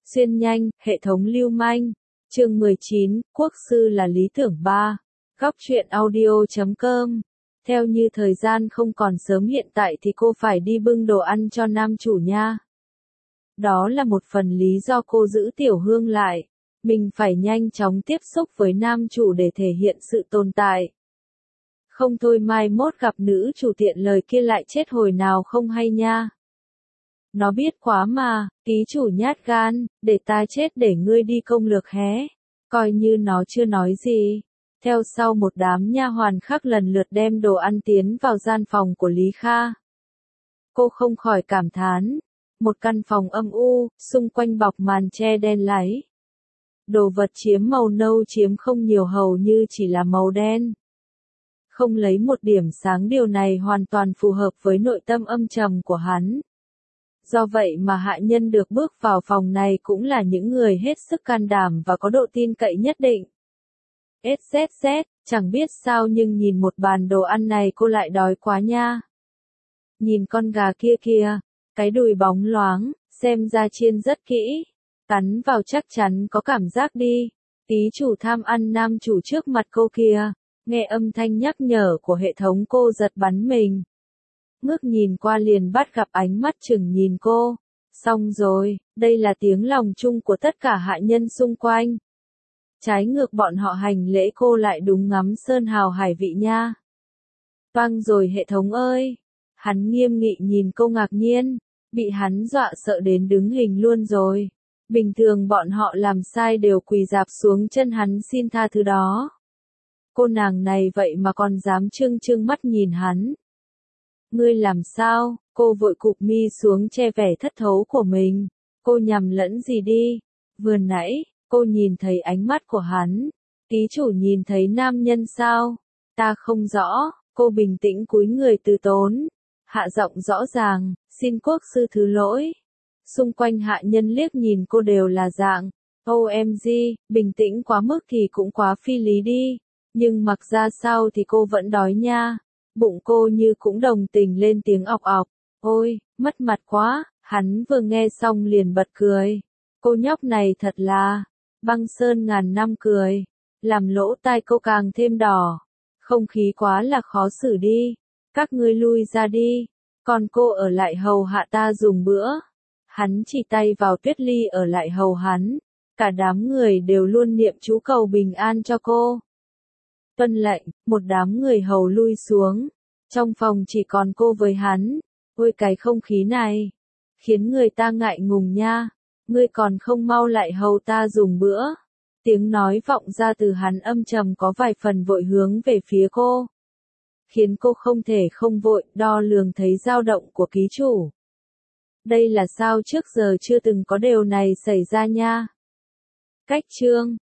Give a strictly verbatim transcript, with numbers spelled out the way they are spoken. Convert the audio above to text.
Xuyên nhanh, hệ thống lưu manh. Chương mười chín, quốc sư là lý tưởng ba. Góc truyện audio chấm com. Theo như thời gian không còn sớm hiện tại thì cô phải đi bưng đồ ăn cho nam chủ nha. Đó là một phần lý do cô giữ Tiểu Hương lại. Mình phải nhanh chóng tiếp xúc với nam chủ để thể hiện sự tồn tại. Không thôi mai mốt gặp nữ chủ tiện lời kia lại chết hồi nào không hay nha. Nó biết quá mà, ký chủ nhát gan, để ta chết để ngươi đi công lược hé. Coi như nó chưa nói gì. Theo sau một đám nha hoàn khác lần lượt đem đồ ăn tiến vào gian phòng của Lý Kha. Cô không khỏi cảm thán. Một căn phòng âm u, xung quanh bọc màn che đen láy. Đồ vật chiếm màu nâu chiếm không nhiều hầu như chỉ là màu đen. Không lấy một điểm sáng điều này hoàn toàn phù hợp với nội tâm âm trầm của hắn. Do vậy mà hạ nhân được bước vào phòng này cũng là những người hết sức can đảm và có độ tin cậy nhất định. ét zét zét, chẳng biết sao nhưng nhìn một bàn đồ ăn này cô lại đói quá nha. Nhìn con gà kia kìa, cái đùi bóng loáng, xem ra chiên rất kỹ. Cắn vào chắc chắn có cảm giác đi. Tí chủ tham ăn nam chủ trước mặt cô kìa. Nghe âm thanh nhắc nhở của hệ thống cô giật bắn mình. Ngước nhìn qua liền bắt gặp ánh mắt chừng nhìn cô. Xong rồi, đây là tiếng lòng chung của tất cả hạ nhân xung quanh. Trái ngược bọn họ hành lễ cô lại đúng ngắm sơn hào hải vị nha. Vang rồi hệ thống ơi. Hắn nghiêm nghị nhìn cô ngạc nhiên. Bị hắn dọa sợ đến đứng hình luôn rồi. Bình thường bọn họ làm sai đều quỳ rạp xuống chân hắn xin tha thứ đó. Cô nàng này vậy mà còn dám trưng trưng mắt nhìn hắn. Ngươi làm sao? Cô vội cụp mi xuống che vẻ thất thố của mình. Cô nhầm lẫn gì đi? Vừa nãy, cô nhìn thấy ánh mắt của hắn. Ký chủ nhìn thấy nam nhân sao? Ta không rõ. Cô bình tĩnh cúi người từ tốn. Hạ giọng rõ ràng, xin quốc sư thứ lỗi. Xung quanh hạ nhân liếc nhìn cô đều là dạng. ô em giê, bình tĩnh quá mức thì cũng quá phi lý đi. Nhưng mặc ra sao thì cô vẫn đói nha. Bụng cô như cũng đồng tình lên tiếng ọc ọc. Ôi, mất mặt quá, hắn vừa nghe xong liền bật cười. Cô nhóc này thật là, băng sơn ngàn năm cười. Làm lỗ tai cô càng thêm đỏ. Không khí quá là khó xử đi. Các ngươi lui ra đi. Còn cô ở lại hầu hạ ta dùng bữa. Hắn chỉ tay vào Tuyết Ly ở lại hầu hắn. Cả đám người đều luôn niệm chú cầu bình an cho cô. Tuân lệnh, một đám người hầu lui xuống. Trong phòng chỉ còn cô với hắn. Ôi cái không khí này. Khiến người ta ngại ngùng nha. Ngươi còn không mau lại hầu ta dùng bữa. Tiếng nói vọng ra từ hắn âm trầm có vài phần vội hướng về phía cô. Khiến cô không thể không vội đo lường thấy dao động của ký chủ. Đây là sao trước giờ chưa từng có điều này xảy ra nha. Cách chương